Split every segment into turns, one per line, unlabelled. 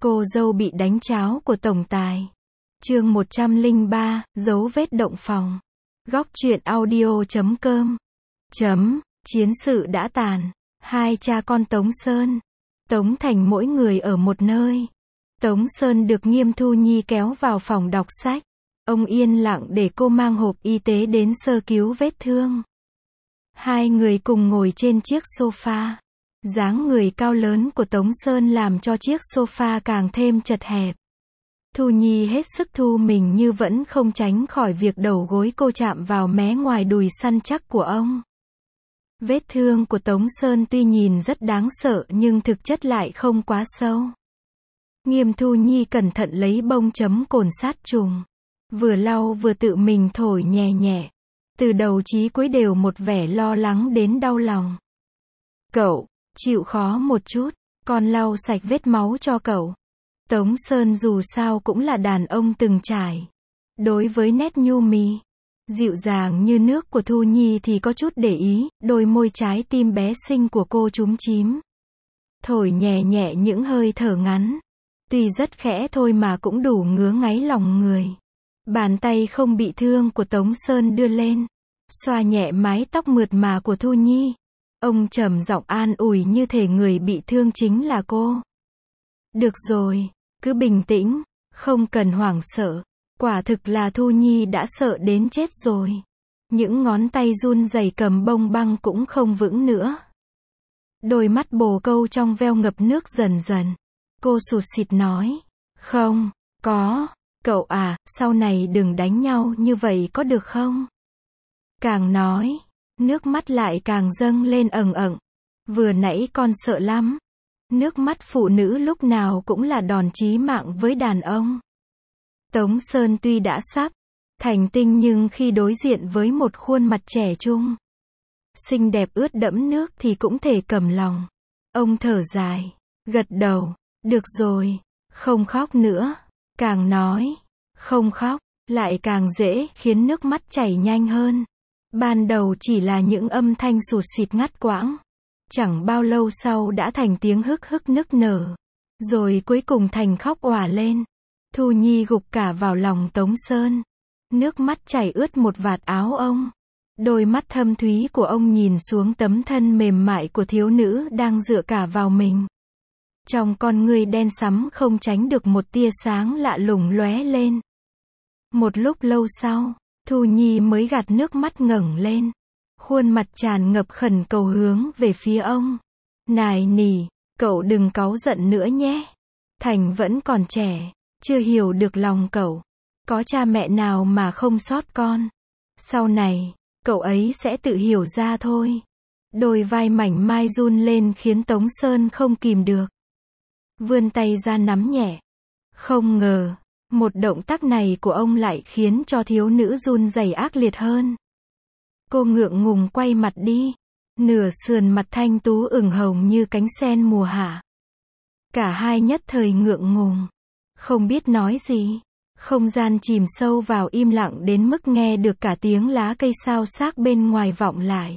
Cô dâu bị đánh cháo của tổng tài. Chương 103, dấu vết động phòng. Góc truyện audio.com. Chiến sự đã tàn. Hai cha con Tống Sơn, Tống Thành mỗi người ở một nơi. Tống Sơn được Nghiêm Thu Nhi kéo vào phòng đọc sách. Ông yên lặng để cô mang hộp y tế đến sơ cứu vết thương. Hai người cùng ngồi trên chiếc sofa. Dáng người cao lớn của Tống Sơn làm cho chiếc sofa càng thêm chật hẹp. Thu Nhi hết sức thu mình nhưng vẫn không tránh khỏi việc đầu gối cô chạm vào mé ngoài đùi săn chắc của ông. Vết thương của Tống Sơn tuy nhìn rất đáng sợ nhưng thực chất lại không quá sâu. Nghiêm Thu Nhi cẩn thận lấy bông chấm cồn sát trùng. Vừa lau vừa tự mình thổi nhẹ nhẹ. Từ đầu chí cuối đều một vẻ lo lắng đến đau lòng. Cậu, chịu khó một chút, con lau sạch vết máu cho cậu. Tống Sơn dù sao cũng là đàn ông từng trải. Đối với nét nhu mì, dịu dàng như nước của Thu Nhi thì có chút để ý, đôi môi trái tim bé xinh của cô chúm chím. Thổi nhẹ nhẹ những hơi thở ngắn. Tuy rất khẽ thôi mà cũng đủ ngứa ngáy lòng người. Bàn tay không bị thương của Tống Sơn đưa lên, xoa nhẹ mái tóc mượt mà của Thu Nhi. Ông trầm giọng an ủi như thể người bị thương chính là cô. Được rồi, cứ bình tĩnh, không cần hoảng sợ. Quả thực là Thu Nhi đã sợ đến chết rồi. Những ngón tay run rẩy cầm bông băng cũng không vững nữa. Đôi mắt bồ câu trong veo ngập nước dần dần. Cô sụt sịt nói, không, có, cậu à, sau này đừng đánh nhau như vậy có được không? Càng nói, nước mắt lại càng dâng lên ẩn ẩn. Vừa nãy con sợ lắm. Nước mắt phụ nữ lúc nào cũng là đòn chí mạng với đàn ông. Tống Sơn tuy đã sắp thành tinh nhưng khi đối diện với một khuôn mặt trẻ trung, xinh đẹp ướt đẫm nước thì cũng thể cầm lòng. Ông thở dài, gật đầu, được rồi, không khóc nữa. Càng nói, không khóc, lại càng dễ khiến nước mắt chảy nhanh hơn. Ban đầu chỉ là những âm thanh sụt sịt ngắt quãng. Chẳng bao lâu sau đã thành tiếng hức hức nức nở. Rồi cuối cùng thành khóc òa lên. Thu Nhi gục cả vào lòng Tống Sơn. Nước mắt chảy ướt một vạt áo ông. Đôi mắt thâm thúy của ông nhìn xuống tấm thân mềm mại của thiếu nữ đang dựa cả vào mình. Trong con ngươi đen sẫm không tránh được một tia sáng lạ lùng lóe lên. Một lúc lâu sau, Thu Nhi mới gạt nước mắt ngẩng lên. Khuôn mặt tràn ngập khẩn cầu hướng về phía ông. Nài nỉ, cậu đừng cáu giận nữa nhé. Thành vẫn còn trẻ, chưa hiểu được lòng cậu. Có cha mẹ nào mà không xót con. Sau này, cậu ấy sẽ tự hiểu ra thôi. Đôi vai mảnh mai run lên khiến Tống Sơn không kìm được. Vươn tay ra nắm nhẹ. Không ngờ, một động tác này của ông lại khiến cho thiếu nữ run rẩy ác liệt hơn. Cô ngượng ngùng quay mặt đi. Nửa sườn mặt thanh tú ửng hồng như cánh sen mùa hạ. Cả hai nhất thời ngượng ngùng. Không biết nói gì. Không gian chìm sâu vào im lặng đến mức nghe được cả tiếng lá cây xao xác bên ngoài vọng lại.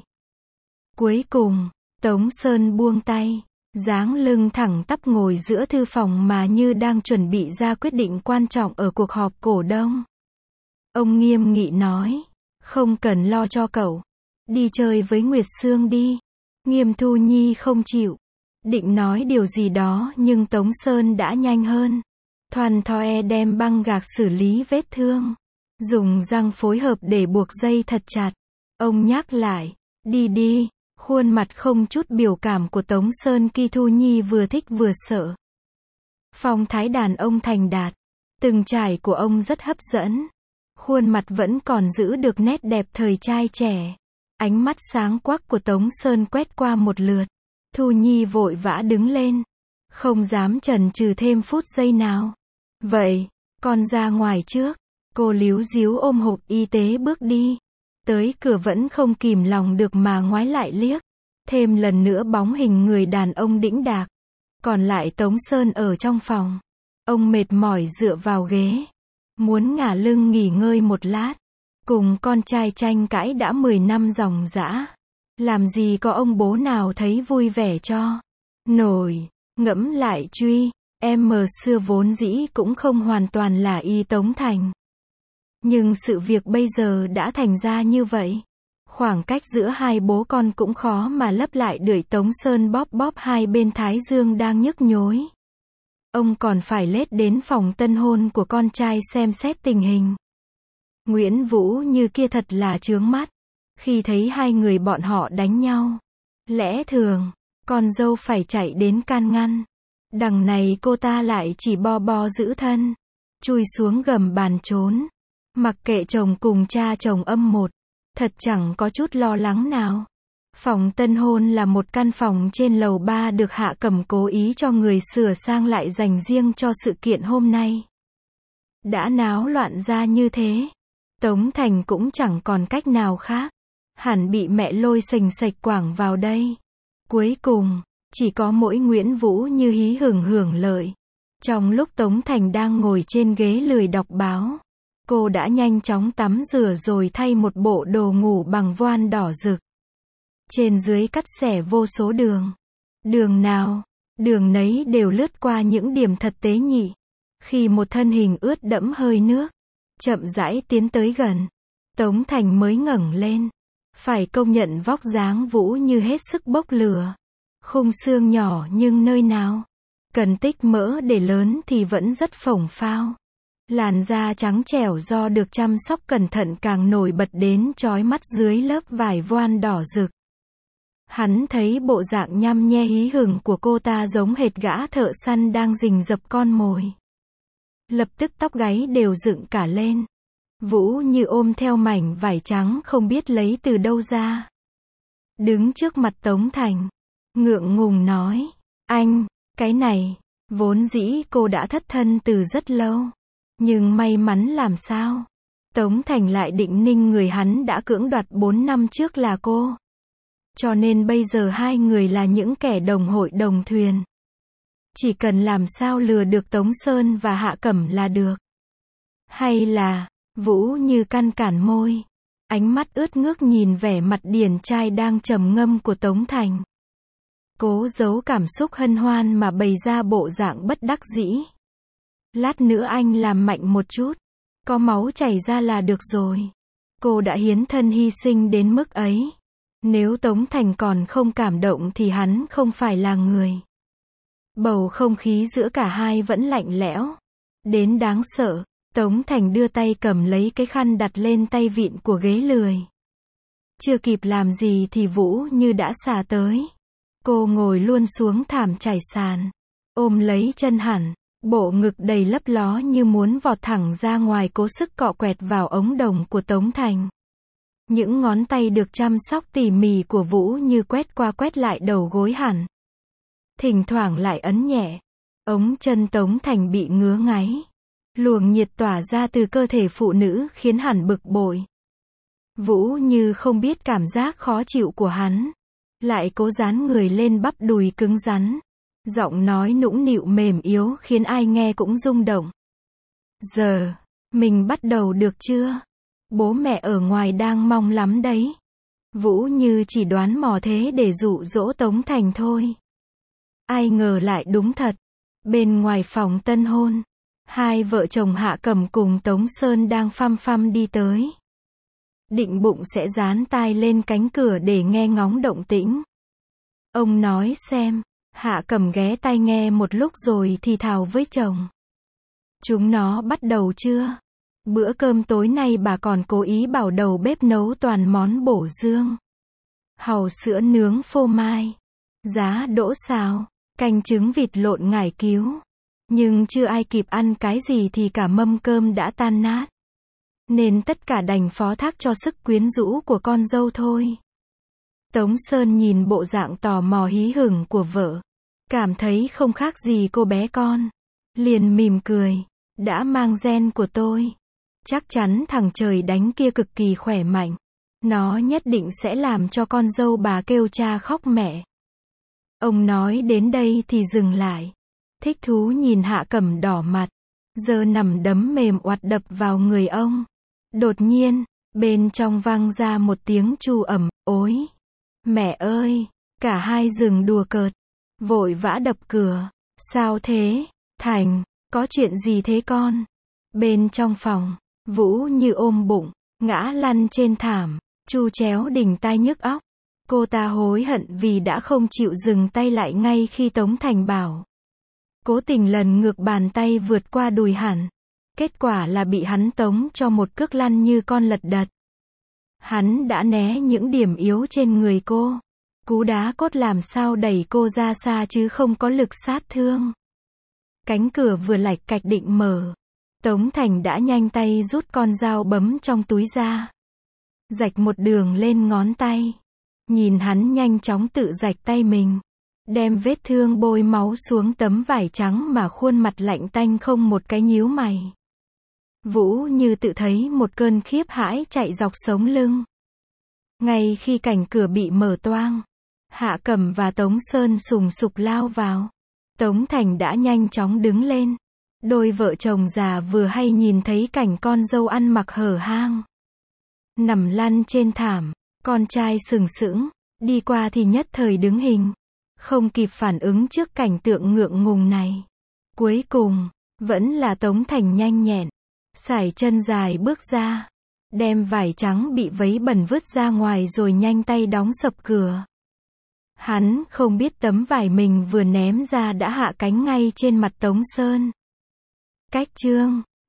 Cuối cùng, Tống Sơn buông tay. Dáng lưng thẳng tắp ngồi giữa thư phòng mà như đang chuẩn bị ra quyết định quan trọng ở cuộc họp cổ đông. Ông nghiêm nghị nói. Không cần lo cho cậu. Đi chơi với Nguyệt Sương đi. Nghiêm Thu Nhi không chịu. Định nói điều gì đó nhưng Tống Sơn đã nhanh hơn. Thoăn thoe đem băng gạc xử lý vết thương. Dùng răng phối hợp để buộc dây thật chặt. Ông nhắc lại. Đi đi. Khuôn mặt không chút biểu cảm của Tống Sơn khi Thu Nhi vừa thích vừa sợ. Phong thái đàn ông thành đạt. Từng trải của ông rất hấp dẫn. Khuôn mặt vẫn còn giữ được nét đẹp thời trai trẻ. Ánh mắt sáng quắc của Tống Sơn quét qua một lượt. Thu Nhi vội vã đứng lên. Không dám chần chừ thêm phút giây nào. Vậy, con ra ngoài trước. Cô líu díu ôm hộp y tế bước đi. Tới cửa vẫn không kìm lòng được mà ngoái lại liếc. Thêm lần nữa bóng hình người đàn ông đĩnh đạc. Còn lại Tống Sơn ở trong phòng. Ông mệt mỏi dựa vào ghế. Muốn ngả lưng nghỉ ngơi một lát. Cùng con trai tranh cãi đã 10 năm ròng rã. Làm gì có ông bố nào thấy vui vẻ cho nổi. Ngẫm lại truy, em xưa vốn dĩ cũng không hoàn toàn là y Tống Thành. Nhưng sự việc bây giờ đã thành ra như vậy. Khoảng cách giữa hai bố con cũng khó mà lấp lại, đợi Tống Sơn bóp bóp hai bên thái dương đang nhức nhối. Ông còn phải lết đến phòng tân hôn của con trai xem xét tình hình. Nguyễn Vũ Như kia thật là chướng mắt. Khi thấy hai người bọn họ đánh nhau, lẽ thường, con dâu phải chạy đến can ngăn. Đằng này cô ta lại chỉ bo bo giữ thân, chui xuống gầm bàn trốn. Mặc kệ chồng cùng cha chồng âm một, thật chẳng có chút lo lắng nào. Phòng tân hôn là một căn phòng trên lầu 3 được Hạ Cẩm cố ý cho người sửa sang lại dành riêng cho sự kiện hôm nay. Đã náo loạn ra như thế, Tống Thành cũng chẳng còn cách nào khác. Hẳn bị mẹ lôi sềnh sạch quảng vào đây. Cuối cùng, chỉ có mỗi Nguyễn Vũ Như hí hửng hưởng lợi. Trong lúc Tống Thành đang ngồi trên ghế lười đọc báo, cô đã nhanh chóng tắm rửa rồi thay một bộ đồ ngủ bằng voan đỏ rực. Trên dưới cắt xẻ vô số đường. Đường nào, đường nấy đều lướt qua những điểm thật tế nhị. Khi một thân hình ướt đẫm hơi nước, chậm rãi tiến tới gần, Tống Thành mới ngẩng lên. Phải công nhận vóc dáng Vũ Như hết sức bốc lửa. Khung xương nhỏ nhưng nơi nào cần tích mỡ để lớn thì vẫn rất phồng phao. Làn da trắng trẻo do được chăm sóc cẩn thận càng nổi bật đến chói mắt dưới lớp vải voan đỏ rực. Hắn thấy bộ dạng nhăm nhe hí hửng của cô ta giống hệt gã thợ săn đang rình rập con mồi. Lập tức tóc gáy đều dựng cả lên. Vũ Như ôm theo mảnh vải trắng không biết lấy từ đâu ra. Đứng trước mặt Tống Thành, ngượng ngùng nói, anh, cái này, vốn dĩ cô đã thất thân từ rất lâu. Nhưng may mắn làm sao? Tống Thành lại định ninh người hắn đã cưỡng đoạt 4 năm trước là cô. Cho nên bây giờ hai người là những kẻ đồng hội đồng thuyền. Chỉ cần làm sao lừa được Tống Sơn và Hạ Cẩm là được. Hay là, Vũ Như căn cản môi. Ánh mắt ướt ngước nhìn vẻ mặt điển trai đang trầm ngâm của Tống Thành. Cố giấu cảm xúc hân hoan mà bày ra bộ dạng bất đắc dĩ. Lát nữa anh làm mạnh một chút. Có máu chảy ra là được rồi. Cô đã hiến thân hy sinh đến mức ấy. Nếu Tống Thành còn không cảm động thì hắn không phải là người. Bầu không khí giữa cả hai vẫn lạnh lẽo. Đến đáng sợ. Tống Thành đưa tay cầm lấy cái khăn đặt lên tay vịn của ghế lười. Chưa kịp làm gì thì Vũ Như đã xà tới. Cô ngồi luôn xuống thảm trải sàn. Ôm lấy chân hẳn. Bộ ngực đầy lấp ló như muốn vọt thẳng ra ngoài, cố sức cọ quẹt vào ống đồng của Tống Thành. Những ngón tay được chăm sóc tỉ mỉ của Vũ Như quét qua quét lại đầu gối hẳn. Thỉnh thoảng lại ấn nhẹ. Ống chân Tống Thành bị ngứa ngáy. Luồng nhiệt tỏa ra từ cơ thể phụ nữ khiến hắn bực bội. Vũ Như không biết cảm giác khó chịu của hắn. Lại cố dán người lên bắp đùi cứng rắn. Giọng nói nũng nịu mềm yếu khiến ai nghe cũng rung động. Giờ, mình bắt đầu được chưa? Bố mẹ ở ngoài đang mong lắm đấy. Vũ Như chỉ đoán mò thế để dụ dỗ Tống Thành thôi. Ai ngờ lại đúng thật. Bên ngoài phòng tân hôn, hai vợ chồng Hạ Cẩm cùng Tống Sơn đang phăm phăm đi tới. Định bụng sẽ dán tai lên cánh cửa để nghe ngóng động tĩnh. Ông nói xem. Hạ Cẩm ghé tai nghe một lúc rồi thì thào với chồng. Chúng nó bắt đầu chưa? Bữa cơm tối nay bà còn cố ý bảo đầu bếp nấu toàn món bổ dương. Hàu sữa nướng phô mai, giá đỗ xào, canh trứng vịt lộn ngải cứu. Nhưng chưa ai kịp ăn cái gì thì cả mâm cơm đã tan nát. Nên tất cả đành phó thác cho sức quyến rũ của con dâu thôi. Tống Sơn nhìn bộ dạng tò mò hí hửng của vợ. Cảm thấy không khác gì cô bé con. Liền mỉm cười. Đã mang gen của tôi. Chắc chắn thằng trời đánh kia cực kỳ khỏe mạnh. Nó nhất định sẽ làm cho con dâu bà kêu cha khóc mẹ. Ông nói đến đây thì dừng lại. Thích thú nhìn Hạ Cẩm đỏ mặt. Giờ nằm đấm mềm oặt đập vào người ông. Đột nhiên, bên trong vang ra một tiếng chu ầm, ối. Mẹ ơi, cả hai dừng đùa cợt. Vội vã đập cửa. Sao thế? Thành, có chuyện gì thế con? Bên trong phòng, Vũ Như ôm bụng, ngã lăn trên thảm, Chu Chéo đình tai nhức óc. Cô ta hối hận vì đã không chịu dừng tay lại ngay khi Tống Thành bảo. Cố tình lần ngược bàn tay vượt qua đùi hắn. Kết quả là bị hắn tống cho một cước lăn như con lật đật. Hắn đã né những điểm yếu trên người cô. Cú đá cốt làm sao đẩy cô ra xa chứ không có lực sát thương. Cánh cửa vừa lạch cạch định mở. Tống Thành đã nhanh tay rút con dao bấm trong túi ra. Rạch một đường lên ngón tay. Nhìn hắn nhanh chóng tự rạch tay mình. Đem vết thương bôi máu xuống tấm vải trắng mà khuôn mặt lạnh tanh không một cái nhíu mày. Vũ Như tự thấy một cơn khiếp hãi chạy dọc sống lưng. Ngay khi cảnh cửa bị mở toang, Hạ Cẩm và Tống Sơn sùng sục lao vào. Tống Thành đã nhanh chóng đứng lên. Đôi vợ chồng già vừa hay nhìn thấy cảnh con dâu ăn mặc hở hang. Nằm lăn trên thảm, con trai sừng sững, đi qua thì nhất thời đứng hình. Không kịp phản ứng trước cảnh tượng ngượng ngùng này. Cuối cùng, vẫn là Tống Thành nhanh nhẹn. Sải chân dài bước ra. Đem vải trắng bị vấy bẩn vứt ra ngoài rồi nhanh tay đóng sập cửa. Hắn không biết tấm vải mình vừa ném ra đã hạ cánh ngay trên mặt Tống Sơn. Cách chương